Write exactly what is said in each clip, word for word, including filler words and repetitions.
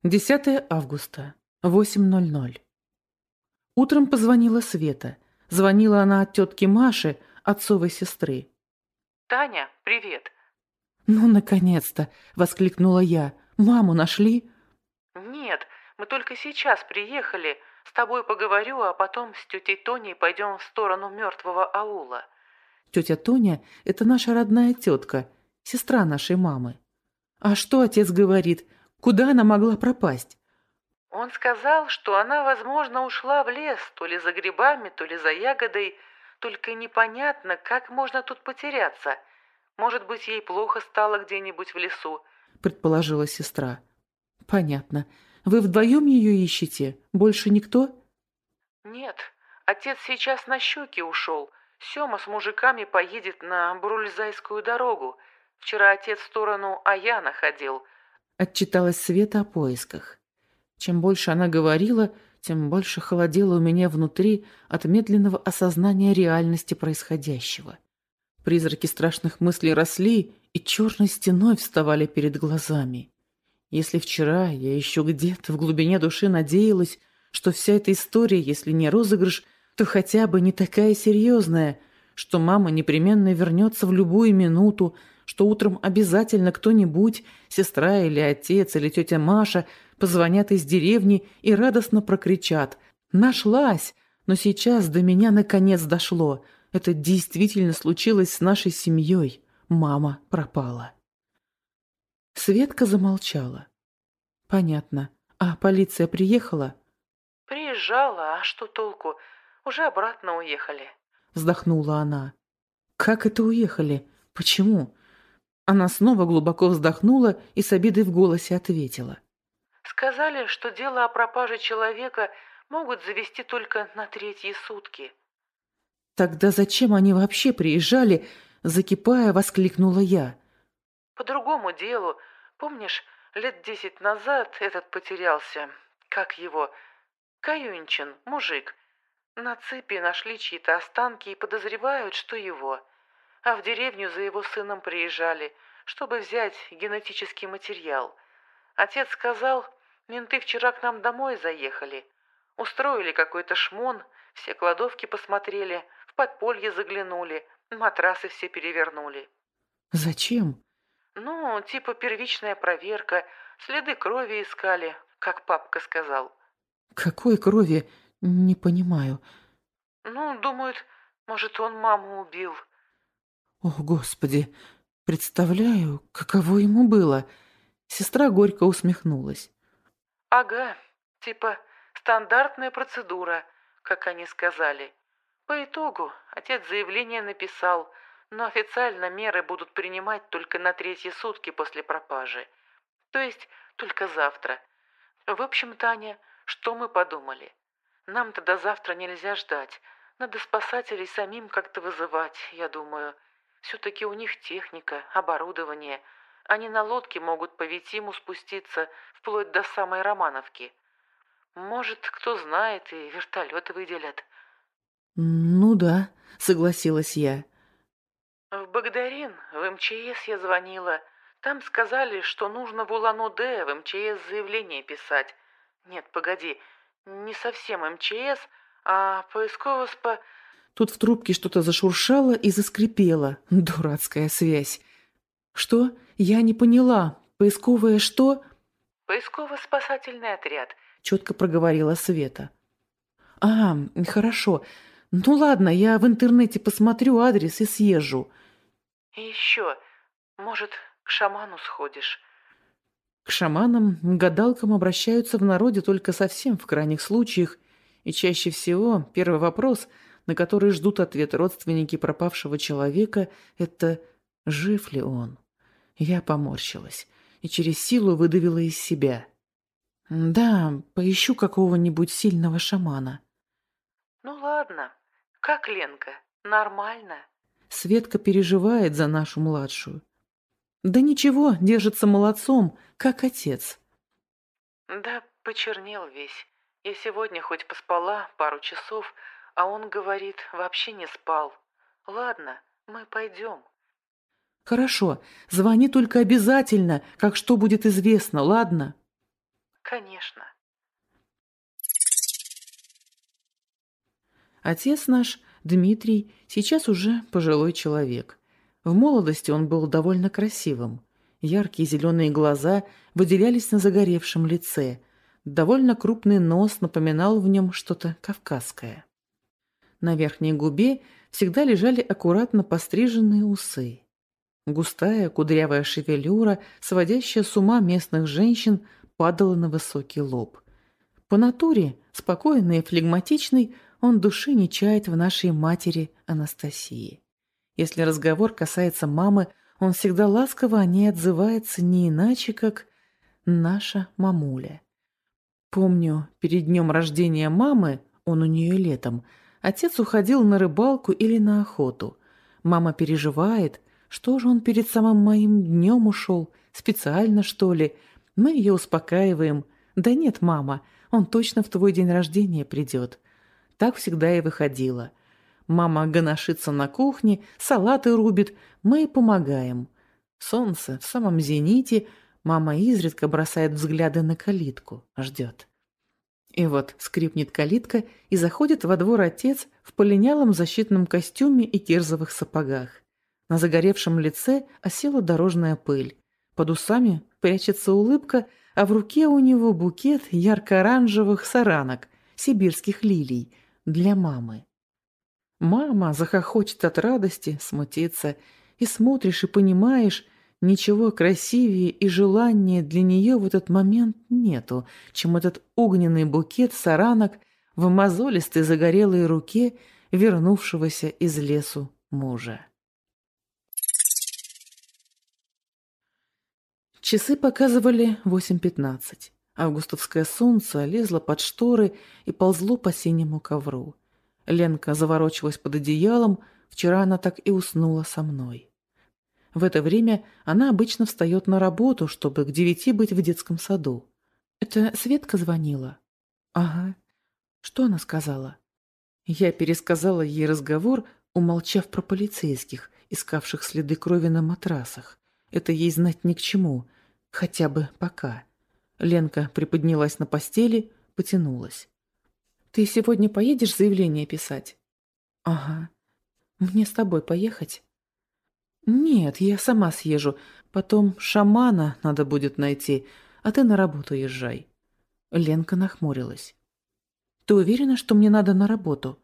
десятое августа, восемь ноль ноль. Утром позвонила Света. Звонила она от тетки Маши, отцовой сестры. «Таня, привет!» «Ну, наконец-то!» – воскликнула я. «Маму нашли?» «Нет, мы только сейчас приехали. С тобой поговорю, а потом с тетей Тоней пойдем в сторону мертвого аула». Тетя Тоня – это наша родная тетка, сестра нашей мамы. А что отец говорит? Куда она могла пропасть? Он сказал, что она, возможно, ушла в лес, то ли за грибами, то ли за ягодой. Только непонятно, как можно тут потеряться. Может быть, ей плохо стало где-нибудь в лесу. Предположила сестра. Понятно. Вы вдвоем ее ищете? Больше никто? Нет, отец сейчас на щуки ушел. Сема с мужиками поедет на Брульзайскую дорогу. Вчера отец в сторону Аяна ходил. Отчиталась Света о поисках. Чем больше она говорила, тем больше холодело у меня внутри от медленного осознания реальности происходящего. Призраки страшных мыслей росли и черной стеной вставали перед глазами. Если вчера я еще где-то в глубине души надеялась, что вся эта история, если не розыгрыш, то хотя бы не такая серьезная, что мама непременно вернется в любую минуту, что утром обязательно кто-нибудь, сестра или отец или тетя Маша, позвонят из деревни и радостно прокричат: «Нашлась!» Но сейчас до меня наконец дошло. Это действительно случилось с нашей семьей. Мама пропала. Светка замолчала. «Понятно. А полиция приехала?» «Приезжала, а что толку? Уже обратно уехали». Вздохнула она. «Как это уехали? Почему?» Она снова глубоко вздохнула и с обидой в голосе ответила. «Сказали, что дело о пропаже человека могут завести только на третьи сутки». «Тогда зачем они вообще приезжали?» Закипая, воскликнула я. «По другому делу. Помнишь, лет десять назад этот потерялся. Как его? Каюнчин, мужик. На цепи нашли чьи-то останки и подозревают, что его. А в деревню за его сыном приезжали, чтобы взять генетический материал. Отец сказал, менты вчера к нам домой заехали. Устроили какой-то шмон, все кладовки посмотрели, в подполье заглянули, матрасы все перевернули». «Зачем?» «Ну, типа первичная проверка, следы крови искали, как папка сказал». «Какой крови? Не понимаю». «Ну, думают, может, он маму убил». «О, Господи! Представляю, каково ему было!» Сестра горько усмехнулась. «Ага, типа стандартная процедура, как они сказали. По итогу отец заявление написал, но официально меры будут принимать только на третьи сутки после пропажи. То есть только завтра. В общем, Таня, что мы подумали? Нам-то до завтра нельзя ждать. Надо спасателей самим как-то вызывать, я думаю. Все-таки у них техника, оборудование. Они на лодке могут по Витиму спуститься вплоть до самой Романовки. Может, кто знает, и вертолет выделят». «Ну да», — согласилась я. «В Багдарин, в эм че эс я звонила. Там сказали, что нужно в Улан-Удэ в эм че эс заявление писать. Нет, погоди, не совсем эм че эс, а поисково-спа...» Тут в трубке что-то зашуршало и заскрипело. Дурацкая связь. «Что? Я не поняла. Поисковое что?» «Поисково-спасательный отряд», — четко проговорила Света. «А, хорошо. Ну ладно, я в интернете посмотрю адрес и съезжу». «И еще, может, к шаману сходишь?» К шаманам, гадалкам обращаются в народе только совсем в крайних случаях, и чаще всего первый вопрос, на который ждут ответ родственники пропавшего человека, это «жив ли он?». Я поморщилась и через силу выдавила из себя. «Да, поищу какого-нибудь сильного шамана». «Ну ладно. Как Ленка? Нормально?» Светка переживает за нашу младшую. «Да ничего, держится молодцом, как отец». «Да почернел весь. Я сегодня хоть поспала пару часов, а он, говорит, вообще не спал. Ладно, мы пойдем». «Хорошо, звони только обязательно, как что будет известно, ладно?» Конечно. Отец наш, Дмитрий, сейчас уже пожилой человек. В молодости он был довольно красивым. Яркие зеленые глаза выделялись на загоревшем лице. Довольно крупный нос напоминал в нем что-то кавказское. На верхней губе всегда лежали аккуратно постриженные усы. Густая кудрявая шевелюра, сводящая с ума местных женщин, падала на высокий лоб. По натуре, спокойный и флегматичный, он души не чает в нашей матери Анастасии. Если разговор касается мамы, он всегда ласково о ней отзывается не иначе, как «наша мамуля». Помню, перед днем рождения мамы, он у нее летом, отец уходил на рыбалку или на охоту. Мама переживает, что же он перед самым моим днем ушел, специально, что ли? Мы ее успокаиваем. Да нет, мама, он точно в твой день рождения придет. Так всегда и выходило. Мама гоношится на кухне, салаты рубит, мы и помогаем. Солнце в самом зените, мама изредка бросает взгляды на калитку, ждет. И вот скрипнет калитка, и заходит во двор отец в полинялом защитном костюме и кирзовых сапогах. На загоревшем лице осела дорожная пыль. Под усами прячется улыбка, а в руке у него букет ярко-оранжевых саранок, сибирских лилий, для мамы. Мама захохочет от радости, смутится, и смотришь и понимаешь, ничего красивее и желаннее для нее в этот момент нету, чем этот огненный букет саранок в мозолистой загорелой руке вернувшегося из лесу мужа. Часы показывали восемь пятнадцать. Августовское солнце лезло под шторы и ползло по синему ковру. Ленка заворочилась под одеялом, вчера она так и уснула со мной. В это время она обычно встает на работу, чтобы к девяти быть в детском саду. Это Светка звонила? Ага. Что она сказала? Я пересказала ей разговор, умолчав про полицейских, искавших следы крови на матрасах. Это ей знать ни к чему, хотя бы пока. Ленка приподнялась на постели, потянулась. «Ты сегодня поедешь заявление писать?» «Ага. Мне с тобой поехать?» «Нет, я сама съезжу. Потом шамана надо будет найти, а ты на работу езжай». Ленка нахмурилась. «Ты уверена, что мне надо на работу?»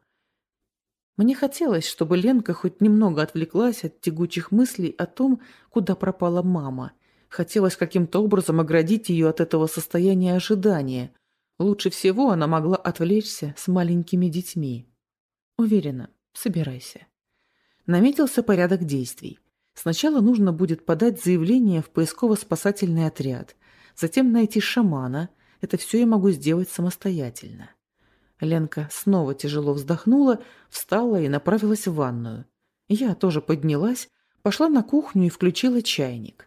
Мне хотелось, чтобы Ленка хоть немного отвлеклась от тягучих мыслей о том, куда пропала мама. Хотелось каким-то образом оградить ее от этого состояния ожидания. Лучше всего она могла отвлечься с маленькими детьми. «Уверена, собирайся». Наметился порядок действий. Сначала нужно будет подать заявление в поисково-спасательный отряд, затем найти шамана. Это все я могу сделать самостоятельно. Ленка снова тяжело вздохнула, встала и направилась в ванную. Я тоже поднялась, пошла на кухню и включила чайник.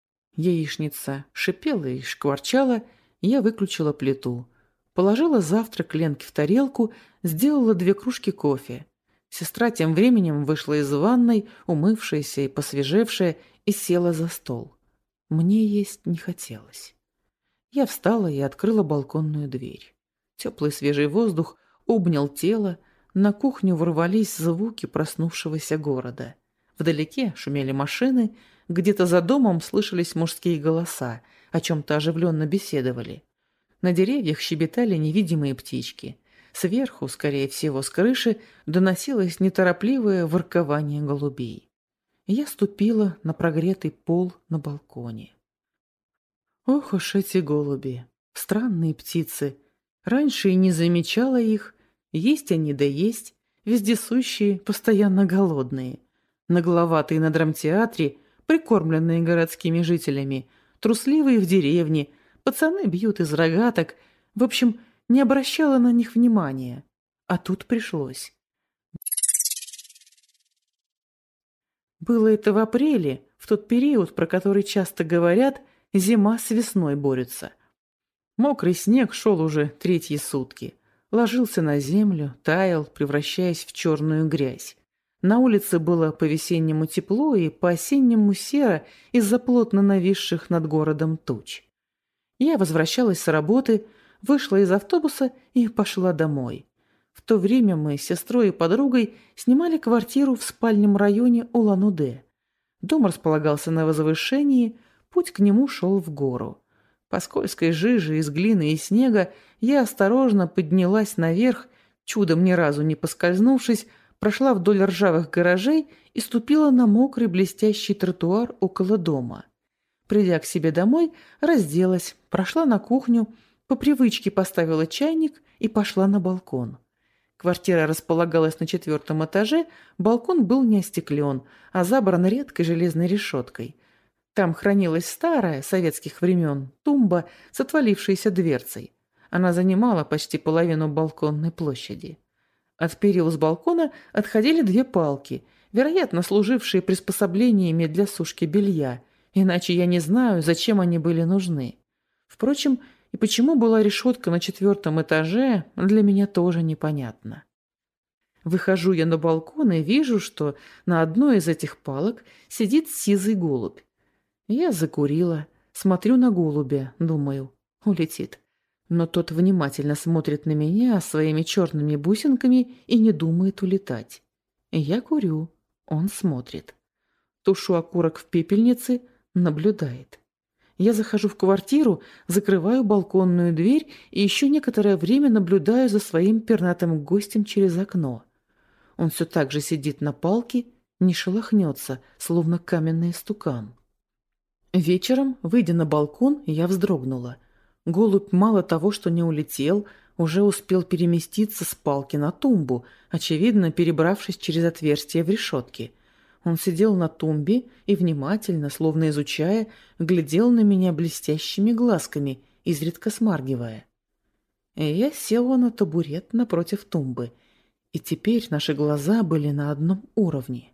Яичница шипела и шкварчала, я выключила плиту. Положила завтрак Ленке в тарелку, сделала две кружки кофе. Сестра тем временем вышла из ванной, умывшаяся и посвежевшая, и села за стол. Мне есть не хотелось. Я встала и открыла балконную дверь. Теплый свежий воздух обнял тело, на кухню ворвались звуки проснувшегося города. Вдалеке шумели машины, где-то за домом слышались мужские голоса, о чем-то оживленно беседовали. На деревьях щебетали невидимые птички. Сверху, скорее всего, с крыши, доносилось неторопливое воркование голубей. Я ступила на прогретый пол на балконе. Ох уж эти голуби, странные птицы. Раньше и не замечала их, есть они да есть, вездесущие, постоянно голодные. Нагловатые на драмтеатре, прикормленные городскими жителями, трусливые в деревне, пацаны бьют из рогаток. В общем, не обращала на них внимания. А тут пришлось. Было это в апреле, в тот период, про который часто говорят, зима с весной борются. Мокрый снег шел уже третьи сутки. Ложился на землю, таял, превращаясь в черную грязь. На улице было по-весеннему тепло и по-осеннему серо из-за плотно нависших над городом туч. Я возвращалась с работы, вышла из автобуса и пошла домой. В то время мы с сестрой и подругой снимали квартиру в спальном районе Улан-Удэ. Дом располагался на возвышении, путь к нему шел в гору. По скользкой жиже из глины и снега я осторожно поднялась наверх, чудом ни разу не поскользнувшись, прошла вдоль ржавых гаражей и ступила на мокрый блестящий тротуар около дома. Придя к себе домой, разделась, прошла на кухню, по привычке поставила чайник и пошла на балкон. Квартира располагалась на четвертом этаже, балкон был не остеклен, а забран редкой железной решеткой. Там хранилась старая, советских времен, тумба с отвалившейся дверцей. Она занимала почти половину балконной площади. От перил с балкона отходили две палки, вероятно, служившие приспособлениями для сушки белья, иначе я не знаю, зачем они были нужны. Впрочем, и почему была решетка на четвертом этаже, для меня тоже непонятно. Выхожу я на балкон и вижу, что на одной из этих палок сидит сизый голубь. Я закурила, смотрю на голубя, думаю, улетит. Но тот внимательно смотрит на меня своими черными бусинками и не думает улетать. Я курю, он смотрит. Тушу окурок в пепельнице, наблюдает. Я захожу в квартиру, закрываю балконную дверь и еще некоторое время наблюдаю за своим пернатым гостем через окно. Он все так же сидит на палке, не шелохнется, словно каменный истукан. Вечером, выйдя на балкон, я вздрогнула. Голубь мало того, что не улетел, уже успел переместиться с палки на тумбу, очевидно, перебравшись через отверстие в решетке. Он сидел на тумбе и внимательно, словно изучая, глядел на меня блестящими глазками, изредка смаргивая. И я села на табурет напротив тумбы, и теперь наши глаза были на одном уровне.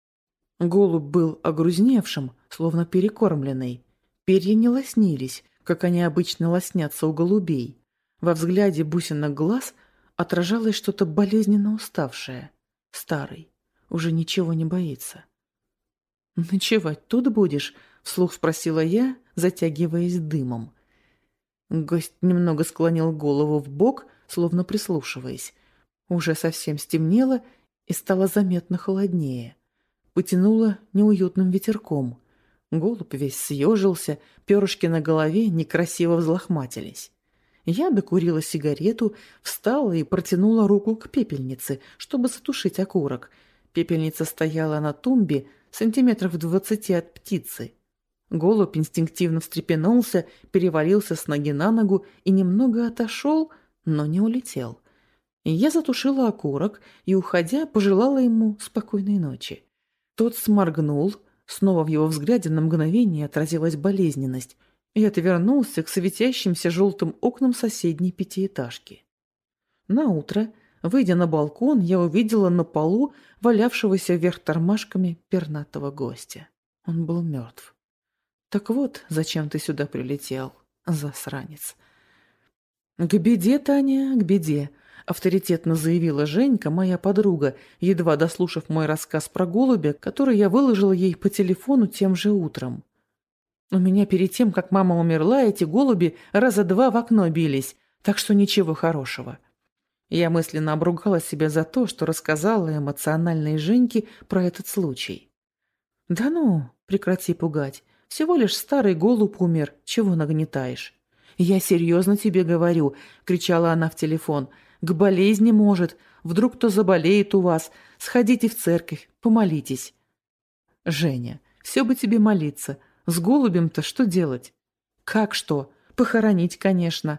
Голубь был огрузневшим, словно перекормленный. Перья не лоснились, как они обычно лоснятся у голубей. Во взгляде бусинок глаз отражалось что-то болезненно уставшее. Старый, уже ничего не боится. «Ночевать тут будешь?» — вслух спросила я, затягиваясь дымом. Гость немного склонил голову в бок, словно прислушиваясь. Уже совсем стемнело и стало заметно холоднее. Потянуло неуютным ветерком. Голубь весь съежился, перышки на голове некрасиво взлохматились. Я докурила сигарету, встала и протянула руку к пепельнице, чтобы затушить окурок. Пепельница стояла на тумбе сантиметров в двадцати от птицы. Голубь инстинктивно встрепенулся, перевалился с ноги на ногу и немного отошел, но не улетел. Я затушила окурок и, уходя, пожелала ему спокойной ночи. Тот сморгнул, снова в его взгляде на мгновение отразилась болезненность, и отвернулся к светящимся желтым окнам соседней пятиэтажки. Наутро, выйдя на балкон, я увидела на полу валявшегося вверх тормашками пернатого гостя. Он был мертв. «Так вот, зачем ты сюда прилетел, засранец?» «К беде, Таня, к беде», — авторитетно заявила Женька, моя подруга, едва дослушав мой рассказ про голубя, который я выложила ей по телефону тем же утром. «У меня перед тем, как мама умерла, эти голуби раза два в окно бились, так что ничего хорошего». Я мысленно обругала себя за то, что рассказала эмоциональной Женьке про этот случай. «Да ну, прекрати пугать. Всего лишь старый голубь умер, чего нагнетаешь?» «Я серьезно тебе говорю», — кричала она в телефон. «К болезни может. Вдруг кто заболеет у вас. Сходите в церковь, помолитесь». «Женя, все бы тебе молиться. С голубем-то что делать?» «Как что? Похоронить, конечно».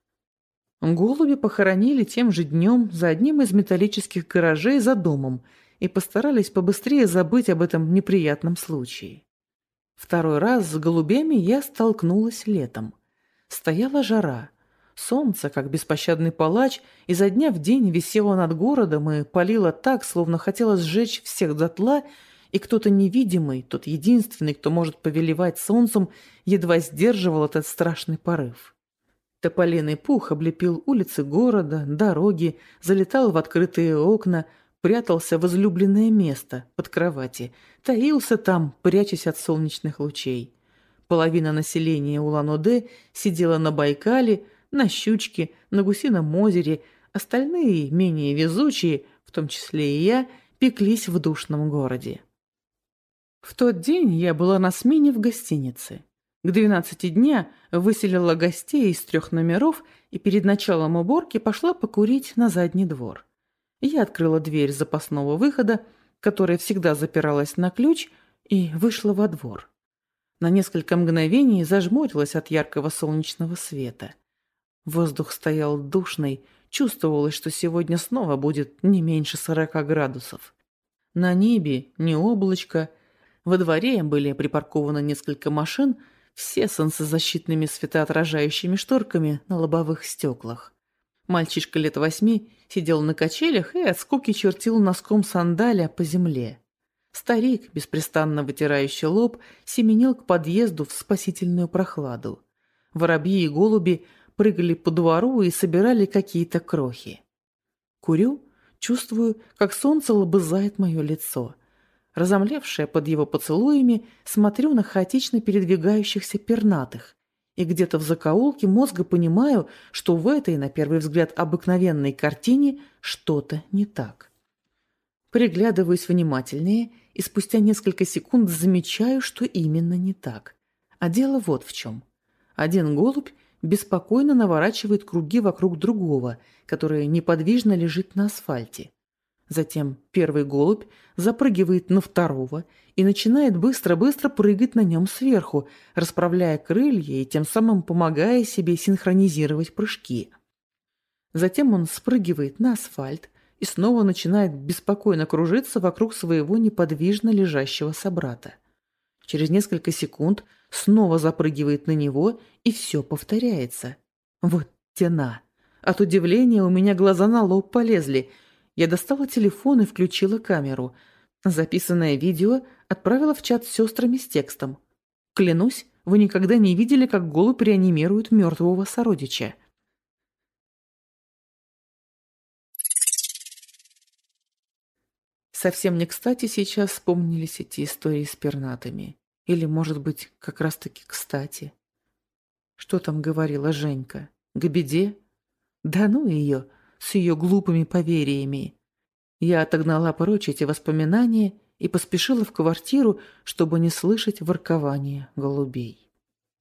Голуби похоронили тем же днем за одним из металлических гаражей за домом и постарались побыстрее забыть об этом неприятном случае. Второй раз с голубями я столкнулась летом. Стояла жара. Солнце, как беспощадный палач, изо дня в день висело над городом и палило так, словно хотело сжечь всех дотла, и кто-то невидимый, тот единственный, кто может повелевать солнцем, едва сдерживал этот страшный порыв. Тополиный пух облепил улицы города, дороги, залетал в открытые окна, прятался в излюбленное место, под кровати, таился там, прячась от солнечных лучей. Половина населения Улан-Удэ сидела на Байкале, на Щучке, на Гусином озере, остальные, менее везучие, в том числе и я, пеклись в душном городе. В тот день я была на смене в гостинице. К двенадцати дня выселила гостей из трех номеров и перед началом уборки пошла покурить на задний двор. Я открыла дверь запасного выхода, которая всегда запиралась на ключ, и вышла во двор. На несколько мгновений зажмурилась от яркого солнечного света. Воздух стоял душный, чувствовалось, что сегодня снова будет не меньше сорока градусов. На небе не облачко. Во дворе были припаркованы несколько машин, все с солнцезащитными светоотражающими шторками на лобовых стеклах. Мальчишка лет восьми сидел на качелях и от скуки чертил носком сандаля по земле. Старик, беспрестанно вытирающий лоб, семенил к подъезду в спасительную прохладу. Воробьи и голуби прыгали по двору и собирали какие-то крохи. Курю, чувствую, как солнце лобызает мое лицо. Разомлевшая под его поцелуями, смотрю на хаотично передвигающихся пернатых, и где-то в закоулке мозга понимаю, что в этой, на первый взгляд, обыкновенной картине что-то не так. Приглядываюсь внимательнее и спустя несколько секунд замечаю, что именно не так. А дело вот в чем. Один голубь беспокойно наворачивает круги вокруг другого, который неподвижно лежит на асфальте. Затем первый голубь запрыгивает на второго и начинает быстро-быстро прыгать на нем сверху, расправляя крылья и тем самым помогая себе синхронизировать прыжки. Затем он спрыгивает на асфальт и снова начинает беспокойно кружиться вокруг своего неподвижно лежащего собрата. Через несколько секунд снова запрыгивает на него, и все повторяется. Вот тена. От удивления у меня глаза на лоб полезли. Я достала телефон и включила камеру. Записанное видео отправила в чат с сестрами с текстом. Клянусь, вы никогда не видели, как голубь реанимирует мертвого сородича. Совсем не кстати сейчас вспомнились эти истории с пернатыми. Или, может быть, как раз-таки кстати. Что там говорила Женька? К беде? Да ну ее, с ее глупыми поверьями. Я отогнала прочь эти воспоминания и поспешила в квартиру, чтобы не слышать воркования голубей.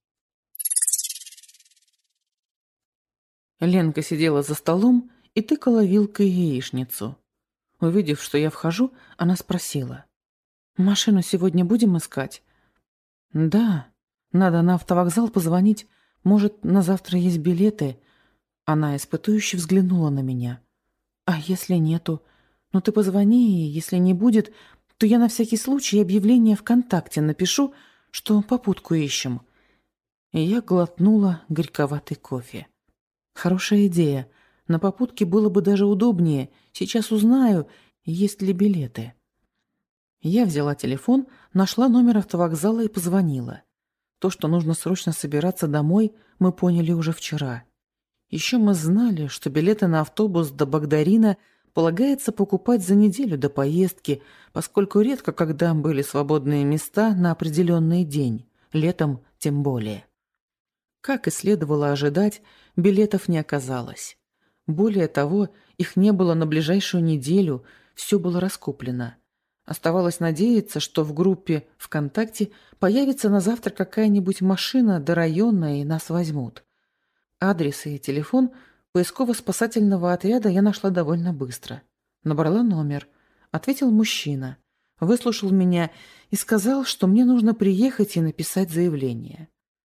Ленка сидела за столом и тыкала вилкой яичницу. Увидев, что я вхожу, она спросила: «Машину сегодня будем искать?» «Да, надо на автовокзал позвонить. Может, на завтра есть билеты?» Она испытующе взглянула на меня. «А если нету? Ну ты позвони, и если не будет, то я на всякий случай объявление ВКонтакте напишу, что попутку ищем». И я глотнула горьковатый кофе. Хорошая идея. На попутке было бы даже удобнее. Сейчас узнаю, есть ли билеты. Я взяла телефон, нашла номер автовокзала и позвонила. То, что нужно срочно собираться домой, мы поняли уже вчера. Еще мы знали, что билеты на автобус до Багдарина полагается покупать за неделю до поездки, поскольку редко когда были свободные места на определенный день, летом тем более. Как и следовало ожидать, билетов не оказалось. Более того, их не было на ближайшую неделю, все было раскуплено. Оставалось надеяться, что в группе ВКонтакте появится на завтра какая-нибудь машина дорайонная и нас возьмут. Адрес и телефон поисково-спасательного отряда я нашла довольно быстро. Набрала номер. Ответил мужчина. Выслушал меня и сказал, что мне нужно приехать и написать заявление.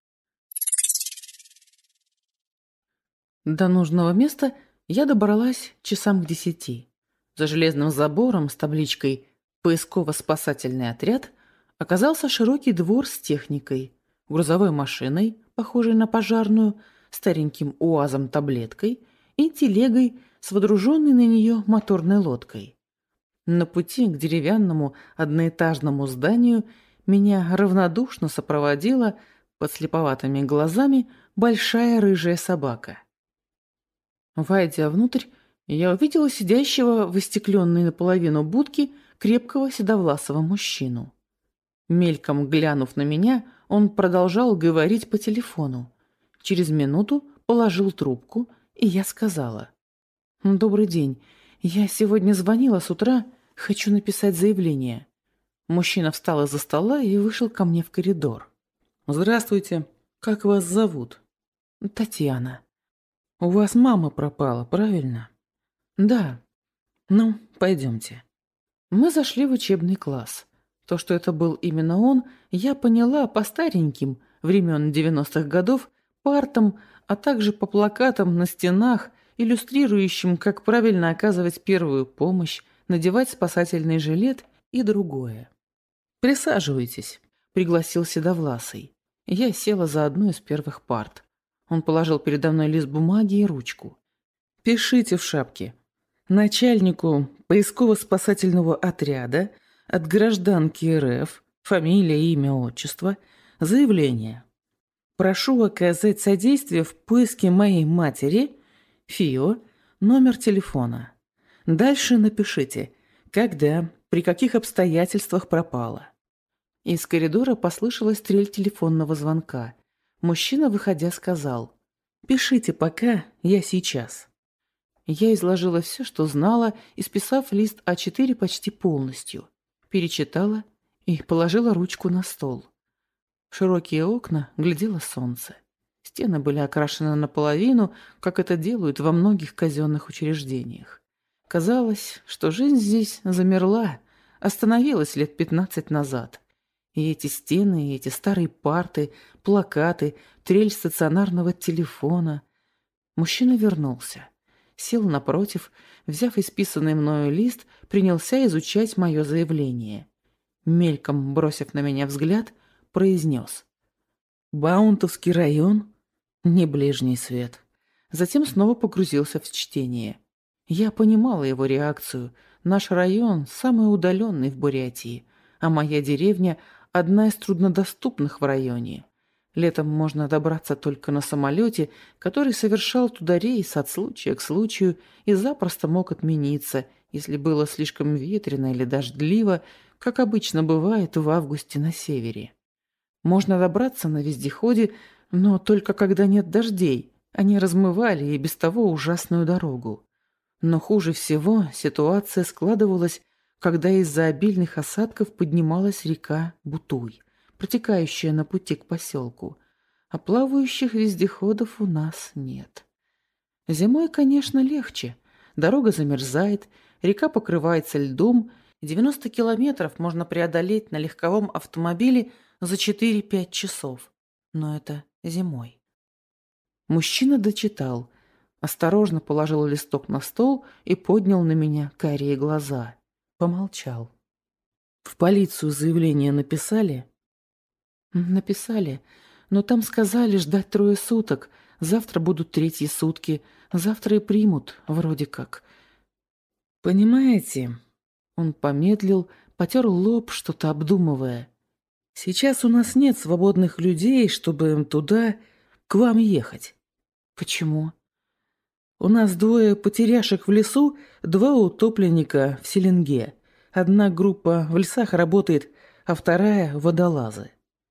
До нужного места я добралась часам к десяти. За железным забором с табличкой «Поисково-спасательный отряд» оказался широкий двор с техникой, грузовой машиной, похожей на пожарную, стареньким УАЗом-таблеткой и телегой с водруженной на нее моторной лодкой. На пути к деревянному одноэтажному зданию меня равнодушно сопроводила под слеповатыми глазами большая рыжая собака. Войдя внутрь, я увидела сидящего в остекленной наполовину будки крепкого седовласого мужчину. Мельком глянув на меня, он продолжал говорить по телефону. Через минуту положил трубку, и я сказала: «Добрый день. Я сегодня звонила с утра, хочу написать заявление». Мужчина встал из-за стола и вышел ко мне в коридор. «Здравствуйте. Как вас зовут?» «Татьяна». «У вас мама пропала, правильно?» «Да». «Ну, пойдемте». Мы зашли в учебный класс. То, что это был именно он, я поняла по стареньким, времен девяностых годов, партам, а также по плакатам на стенах, иллюстрирующим, как правильно оказывать первую помощь, надевать спасательный жилет и другое. «Присаживайтесь», — пригласил Седовласый. Я села за одну из первых парт. Он положил передо мной лист бумаги и ручку. «Пишите в шапке. Начальнику поисково-спасательного отряда от гражданки РФ, фамилия, имя, отчество, заявление. Прошу оказать содействие в поиске моей матери, ФИО, номер телефона. Дальше напишите, когда, при каких обстоятельствах пропала». Из коридора послышалась трель телефонного звонка. Мужчина, выходя, сказал: «Пишите пока, я сейчас». Я изложила все, что знала, исписав лист а четыре почти полностью. Перечитала и положила ручку на стол. В широкие окна глядело солнце. Стены были окрашены наполовину, как это делают во многих казенных учреждениях. Казалось, что жизнь здесь замерла, остановилась лет пятнадцать назад. И эти стены, и эти старые парты, плакаты, трель стационарного телефона. Мужчина вернулся. Сел напротив, взяв исписанный мною лист, принялся изучать мое заявление. Мельком бросив на меня взгляд, произнес: «Баунтовский район? Не ближний свет». Затем снова погрузился в чтение. Я понимала его реакцию. Наш район самый удаленный в Бурятии, а моя деревня – одна из труднодоступных в районе. Летом можно добраться только на самолете, который совершал туда рейс от случая к случаю и запросто мог отмениться, если было слишком ветрено или дождливо, как обычно бывает в августе на севере. Можно добраться на вездеходе, но только когда нет дождей, они размывали и без того ужасную дорогу. Но хуже всего ситуация складывалась, когда из-за обильных осадков поднималась река Бутуй, протекающая на пути к поселку, а плавающих вездеходов у нас нет. Зимой, конечно, легче. Дорога замерзает, река покрывается льдом, и девяносто километров можно преодолеть на легковом автомобиле за четыре-пять часов. Но это зимой. Мужчина дочитал, осторожно положил листок на стол и поднял на меня карие глаза. Помолчал. «В полицию заявление написали?» «Написали, но там сказали ждать трое суток. Завтра будут третьи сутки. Завтра и примут, вроде как». «Понимаете?» Он помедлил, потер лоб, что-то обдумывая. «Сейчас у нас нет свободных людей, чтобы туда, к вам ехать». «Почему?» «У нас двое потеряшек в лесу, два утопленника в Селенге. Одна группа в лесах работает, а вторая — водолазы».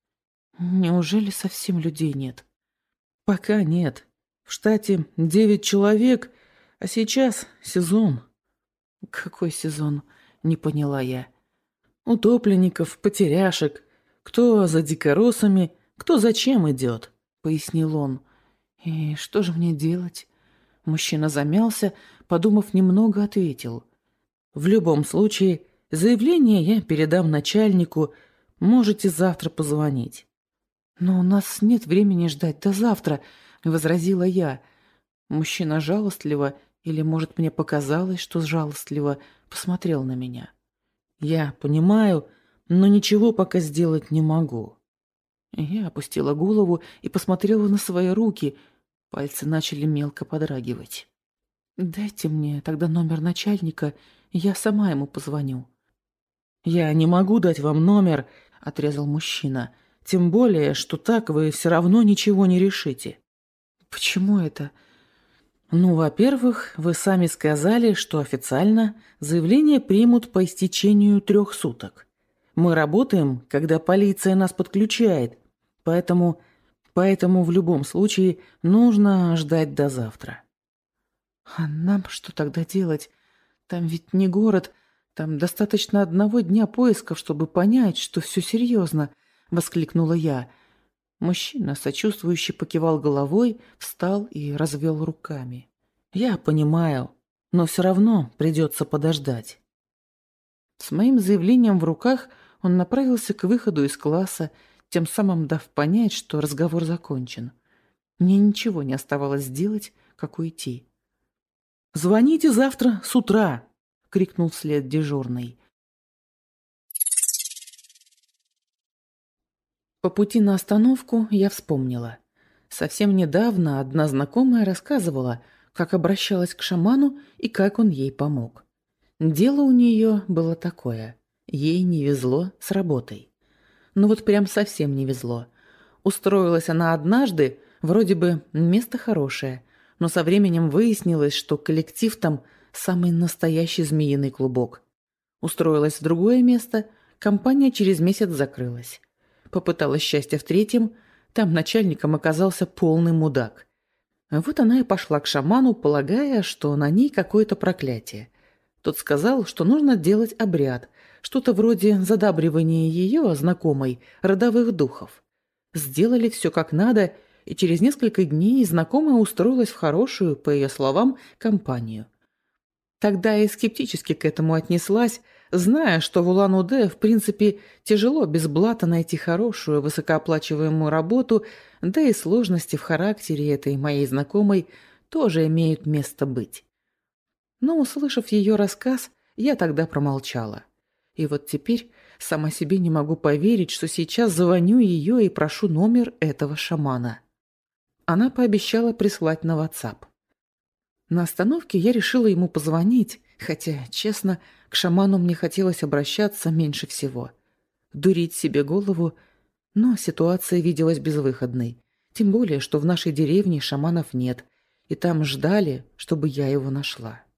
«Неужели совсем людей нет?» «Пока нет. В штате девять человек, а сейчас сезон». «Какой сезон?» — не поняла я. «Утопленников, потеряшек. Кто за дикоросами, кто зачем идет», — пояснил он. «И что же мне делать?» Мужчина замялся, подумав немного, ответил: «В любом случае, заявление я передам начальнику, можете завтра позвонить». «Но у нас нет времени ждать до завтра», — возразила я. Мужчина жалостливо, или, может, мне показалось, что жалостливо, посмотрел на меня. «Я понимаю, но ничего пока сделать не могу». Я опустила голову и посмотрела на свои руки. Пальцы начали мелко подрагивать. «Дайте мне тогда номер начальника, я сама ему позвоню». «Я не могу дать вам номер», — отрезал мужчина. «Тем более, что так вы все равно ничего не решите». «Почему это?» «Ну, во-первых, вы сами сказали, что официально заявление примут по истечению трех суток. Мы работаем, когда полиция нас подключает, поэтому, поэтому в любом случае нужно ждать до завтра». «А нам что тогда делать? Там ведь не город, там достаточно одного дня поисков, чтобы понять, что все серьезно», — воскликнула я. Мужчина, сочувствующе покивал головой, встал и развел руками. «Я понимаю, но все равно придется подождать». С моим заявлением в руках он направился к выходу из класса, тем самым дав понять, что разговор закончен. Мне ничего не оставалось сделать, как уйти. «Звоните завтра с утра!» — крикнул вслед дежурный. По пути на остановку я вспомнила. Совсем недавно одна знакомая рассказывала, как обращалась к шаману и как он ей помог. Дело у нее было такое. Ей не везло с работой. Ну вот прям совсем не везло. Устроилась она однажды, вроде бы место хорошее, но со временем выяснилось, что коллектив там самый настоящий змеиный клубок. Устроилась в другое место, компания через месяц закрылась. Попыталась счастья в третьем, там начальником оказался полный мудак. Вот она и пошла к шаману, полагая, что на ней какое-то проклятие. Тот сказал, что нужно делать обряд, что-то вроде задабривания ее, знакомой, родовых духов. Сделали все как надо, и через несколько дней знакомая устроилась в хорошую, по ее словам, компанию. Тогда я скептически к этому отнеслась, зная, что в Улан-Удэ, в принципе, тяжело без блата найти хорошую, высокооплачиваемую работу, да и сложности в характере этой моей знакомой тоже имеют место быть. Но, услышав ее рассказ, я тогда промолчала. И вот теперь сама себе не могу поверить, что сейчас звоню ее и прошу номер этого шамана. Она пообещала прислать на WhatsApp. На остановке я решила ему позвонить, хотя, честно, к шаману мне хотелось обращаться меньше всего. Дурить себе голову, но ситуация виделась безвыходной. Тем более, что в нашей деревне шаманов нет, и там ждали, чтобы я его нашла.